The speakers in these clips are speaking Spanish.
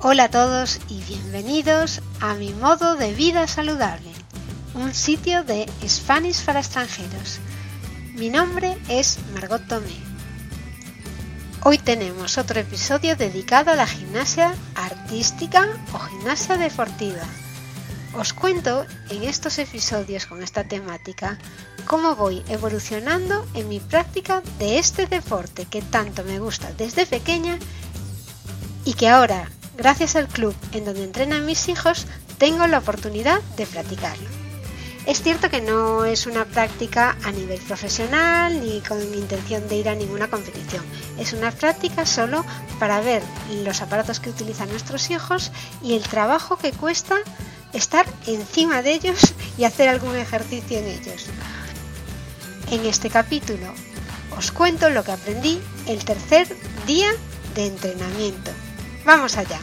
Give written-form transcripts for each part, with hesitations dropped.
Hola a todos y bienvenidos a Mi Modo de Vida Saludable, un sitio de Spanish para extranjeros. Mi nombre es Margot Tomé. Hoy tenemos otro episodio dedicado a la gimnasia artística o gimnasia deportiva. Os cuento en estos episodios con esta temática cómo voy evolucionando en mi práctica de este deporte que tanto me gusta desde pequeña y que ahora, gracias al club en donde entrenan mis hijos, tengo la oportunidad de practicarlo. Es cierto que no es una práctica a nivel profesional ni con intención de ir a ninguna competición. Es una práctica solo para ver los aparatos que utilizan nuestros hijos y el trabajo que cuesta estar encima de ellos y hacer algún ejercicio en ellos. En este capítulo os cuento lo que aprendí el tercer día de entrenamiento. ¡Vamos allá!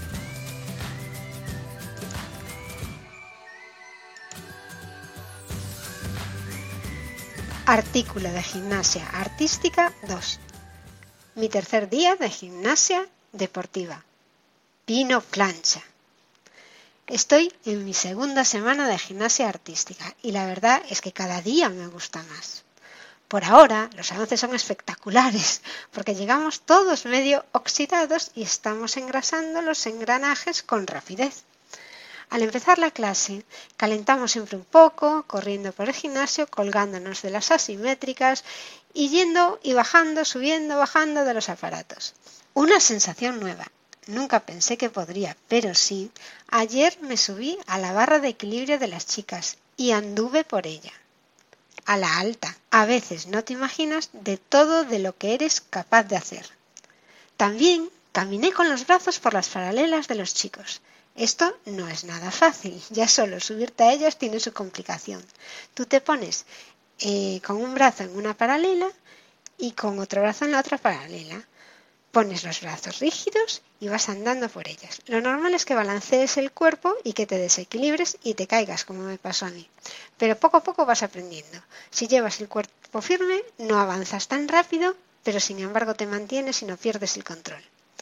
Artículo de gimnasia artística 2. Mi tercer día de gimnasia deportiva. Pino plancha. Estoy en mi segunda semana de gimnasia artística y la verdad es que cada día me gusta más. Por ahora los avances son espectaculares porque llegamos todos medio oxidados y estamos engrasando los engranajes con rapidez. Al empezar la clase calentamos siempre un poco, corriendo por el gimnasio, colgándonos de las asimétricas y yendo y bajando, subiendo, bajando de los aparatos. Una sensación nueva. Nunca pensé que podría, pero sí, ayer me subí a la barra de equilibrio de las chicas y anduve por ella. A la alta. A veces no te imaginas de todo de lo que eres capaz de hacer. También caminé con los brazos por las paralelas de los chicos. Esto no es nada fácil, ya solo subirte a ellas tiene su complicación. Tú te pones con un brazo en una paralela y con otro brazo en la otra paralela. Pones los brazos rígidos y vas andando por ellas. Lo normal es que balancees el cuerpo y que te desequilibres y te caigas, como me pasó a mí. Pero poco a poco vas aprendiendo. Si llevas el cuerpo firme, no avanzas tan rápido, pero sin embargo te mantienes y no pierdes el control.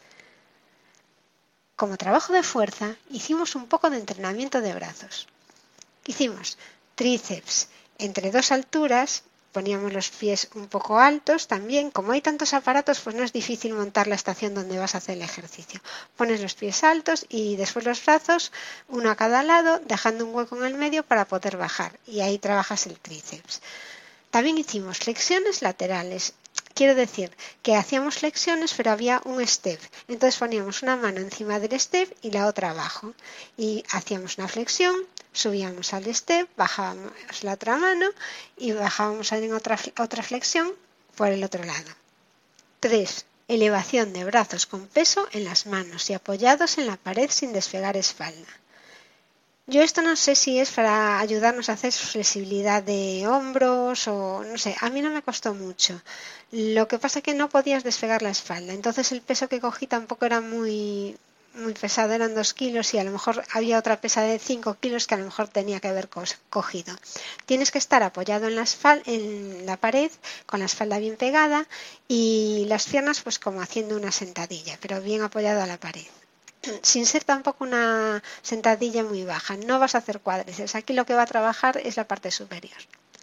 Como trabajo de fuerza, hicimos un poco de entrenamiento de brazos. Hicimos tríceps entre dos alturas. Poníamos los pies un poco altos también. Como hay tantos aparatos, pues no es difícil montar la estación donde vas a hacer el ejercicio. Pones los pies altos y después los brazos, uno a cada lado, dejando un hueco en el medio para poder bajar. Y ahí trabajas el tríceps. También hicimos flexiones laterales. Quiero decir que hacíamos flexiones, pero había un step. Entonces poníamos una mano encima del step y la otra abajo. Y hacíamos una flexión. Subíamos al step, bajábamos la otra mano y bajábamos en otra flexión por el otro lado. 3. Elevación de brazos con peso en las manos y apoyados en la pared sin despegar espalda. Yo esto no sé si es para ayudarnos a hacer flexibilidad de hombros o no sé, a mí no me costó mucho. Lo que pasa es que no podías despegar la espalda, entonces el peso que cogí tampoco era muy pesado, eran 2 kilos y a lo mejor había otra pesa de 5 kilos que a lo mejor tenía que haber cogido. Tienes que estar apoyado en la pared con la espalda bien pegada y las piernas pues como haciendo una sentadilla, pero bien apoyado a la pared. Sin ser tampoco una sentadilla muy baja, no vas a hacer cuádriceps, aquí lo que va a trabajar es la parte superior.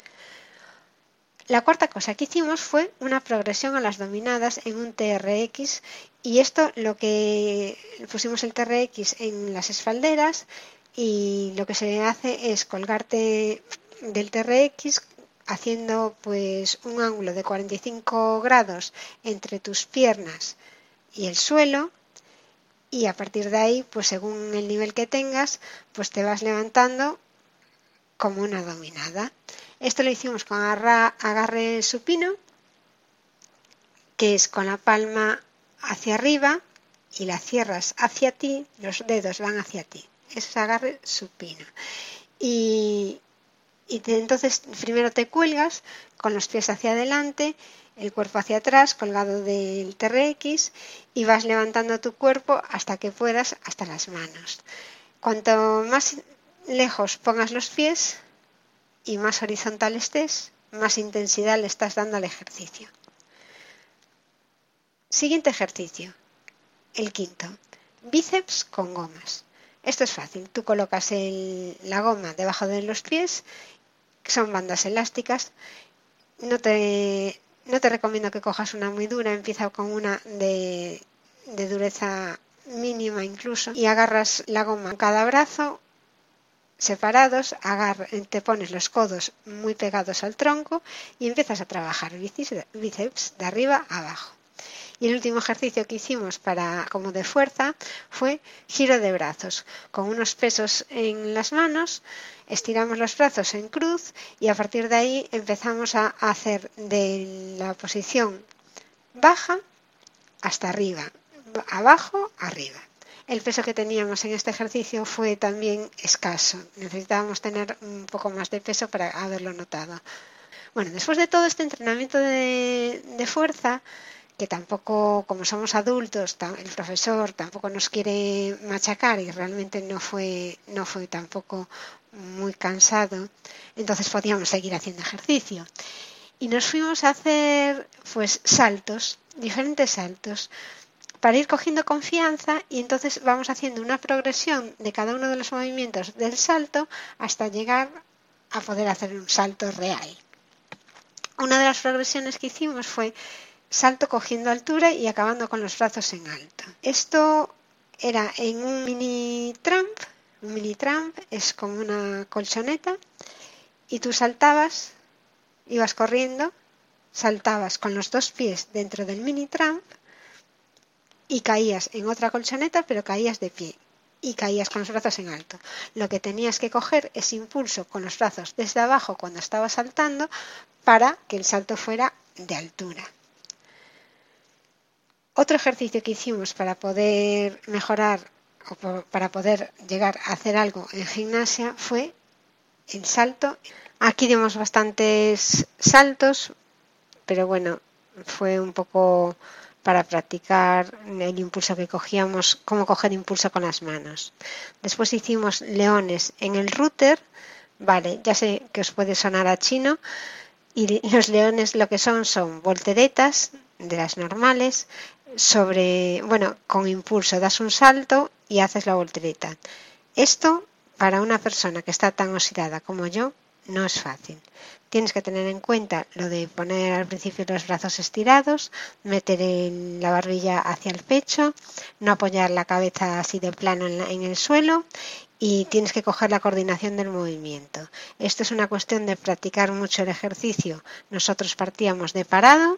La cuarta cosa que hicimos fue una progresión a las dominadas en un TRX y esto lo que pusimos el TRX en las espalderas y lo que se hace es colgarte del TRX haciendo pues un ángulo de 45 grados entre tus piernas y el suelo. Y a partir de ahí, pues según el nivel que tengas, pues te vas levantando como una dominada. Esto lo hicimos con agarre supino, que es con la palma hacia arriba y la cierras hacia ti, los dedos van hacia ti. Eso es agarre supino. Entonces primero te cuelgas con los pies hacia adelante, el cuerpo hacia atrás, colgado del TRX y vas levantando tu cuerpo hasta que puedas, hasta las manos. Cuanto más lejos pongas los pies y más horizontal estés, más intensidad le estás dando al ejercicio. Siguiente ejercicio, el quinto. bíceps con gomas. Esto es fácil, tú colocas la goma debajo de los pies, son bandas elásticas. No te recomiendo que cojas una muy dura, empieza con una de dureza mínima incluso, y agarras la goma en cada brazo separados, te pones los codos muy pegados al tronco y empiezas a trabajar bíceps de arriba a abajo. Y el último ejercicio que hicimos como de fuerza fue giro de brazos. Con unos pesos en las manos, estiramos los brazos en cruz y a partir de ahí empezamos a hacer de la posición baja hasta arriba, abajo, arriba. El peso que teníamos en este ejercicio fue también escaso. Necesitábamos tener un poco más de peso para haberlo notado. Bueno, después de todo este entrenamiento de fuerza, que tampoco, como somos adultos, el profesor tampoco nos quiere machacar y realmente no fue tampoco muy cansado, entonces podíamos seguir haciendo ejercicio. Y nos fuimos a hacer pues saltos, diferentes saltos, para ir cogiendo confianza, y entonces vamos haciendo una progresión de cada uno de los movimientos del salto hasta llegar a poder hacer un salto real. Una de las progresiones que hicimos fue salto cogiendo altura y acabando con los brazos en alto. Esto era en un mini tramp. Un mini tramp es como una colchoneta y tú saltabas, ibas corriendo, saltabas con los dos pies dentro del mini tramp y caías en otra colchoneta, pero caías de pie y caías con los brazos en alto. Lo que tenías que coger es impulso con los brazos desde abajo cuando estabas saltando para que el salto fuera de altura. Otro ejercicio que hicimos para poder mejorar o para poder llegar a hacer algo en gimnasia fue el salto. Aquí dimos bastantes saltos, pero bueno, fue un poco para practicar el impulso que cogíamos, cómo coger impulso con las manos. Después hicimos leones en el router. Vale, ya sé que os puede sonar a chino. Y los leones lo que son volteretas de las normales con impulso das un salto y haces la voltereta. Esto para una persona que está tan oxidada como yo no es fácil. Tienes que tener en cuenta lo de poner al principio los brazos estirados, meter la barbilla hacia el pecho, no apoyar la cabeza así de plano en el suelo, y tienes que coger la coordinación del movimiento. Esto es una cuestión de practicar mucho el ejercicio. Nosotros partíamos de parado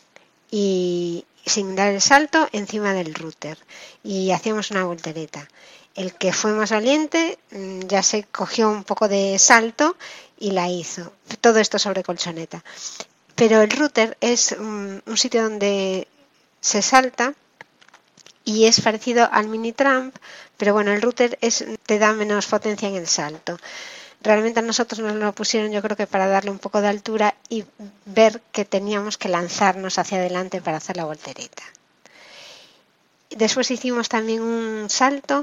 y sin dar el salto encima del router y hacíamos una voltereta. El que fue más valiente ya se cogió un poco de salto y la hizo. Todo esto sobre colchoneta. Pero el router es un sitio donde se salta y es parecido al mini tramp, pero bueno, el router te da menos potencia en el salto. Realmente a nosotros nos lo pusieron, yo creo que para darle un poco de altura y ver que teníamos que lanzarnos hacia adelante para hacer la voltereta. Después hicimos también un salto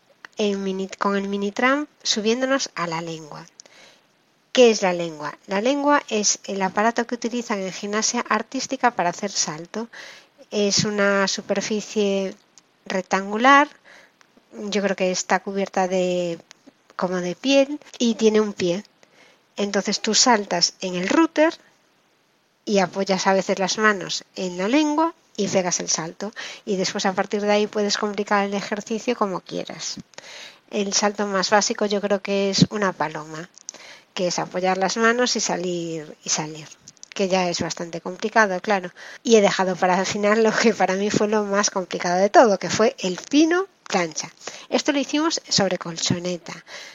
con el mini tramp subiéndonos a la lengua. ¿Qué es la lengua? La lengua es el aparato que utilizan en gimnasia artística para hacer salto. Es una superficie rectangular, yo creo que está cubierta como de piel y tiene un pie. Entonces tú saltas en el router y apoyas a veces las manos en la lengua y pegas el salto. Y después a partir de ahí puedes complicar el ejercicio como quieras. El salto más básico yo creo que es una paloma, que es apoyar las manos y salir, que ya es bastante complicado, claro. Y he dejado para el final lo que para mí fue lo más complicado de todo, que fue el pino plancha. Esto lo hicimos sobre colchoneta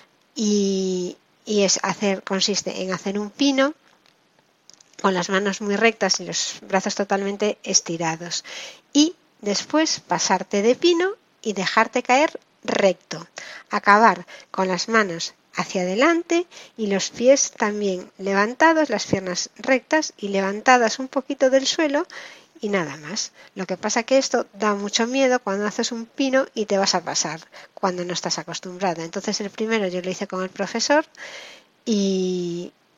y consiste en hacer un pino con las manos muy rectas y los brazos totalmente estirados y después pasarte de pino y dejarte caer recto, acabar con las manos hacia adelante y los pies también levantados, las piernas rectas y levantadas un poquito del suelo y nada más. Lo que pasa que esto da mucho miedo cuando haces un pino y te vas a pasar cuando no estás acostumbrado. Entonces el primero yo lo hice con el profesor y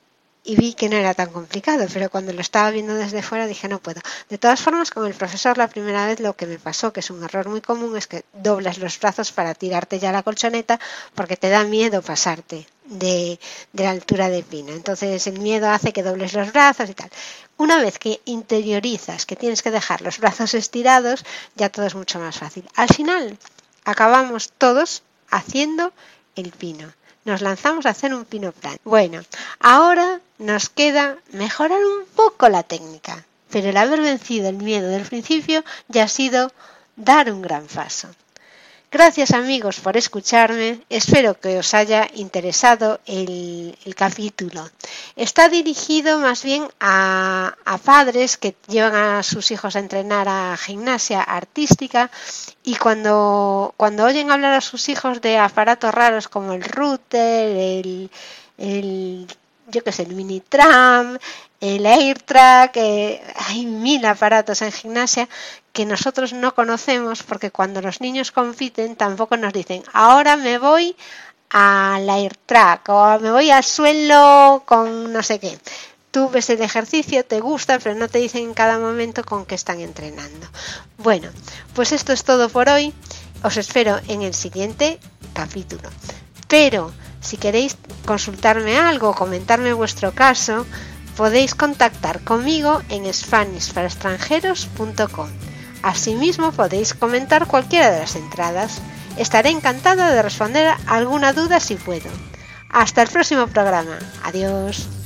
y vi que no era tan complicado, pero cuando lo estaba viendo desde fuera dije no puedo. De todas formas, con el profesor la primera vez lo que me pasó, que es un error muy común, es que doblas los brazos para tirarte ya la colchoneta porque te da miedo pasarte de la altura de pino. Entonces el miedo hace que dobles los brazos y tal. Una vez que interiorizas que tienes que dejar los brazos estirados, ya todo es mucho más fácil. Al final acabamos todos haciendo el pino. Nos lanzamos a hacer un pino plano. Bueno, ahora nos queda mejorar un poco la técnica, pero el haber vencido el miedo del principio ya ha sido dar un gran paso. Gracias amigos por escucharme, espero que os haya interesado el capítulo. Está dirigido más bien a padres que llevan a sus hijos a entrenar a gimnasia artística y cuando oyen hablar a sus hijos de aparatos raros como el router, el mini tram, el AirTrack, hay 1000 aparatos en gimnasia que nosotros no conocemos porque cuando los niños compiten tampoco nos dicen ahora me voy al AirTrack o me voy al suelo con no sé qué. Tú ves el ejercicio, te gusta, pero no te dicen en cada momento con qué están entrenando. Bueno, pues esto es todo por hoy. Os espero en el siguiente capítulo. Pero si queréis consultarme algo o comentarme vuestro caso, podéis contactar conmigo en SpanishParaExtranjeros.com. Asimismo, podéis comentar cualquiera de las entradas. Estaré encantada de responder a alguna duda si puedo. Hasta el próximo programa. Adiós.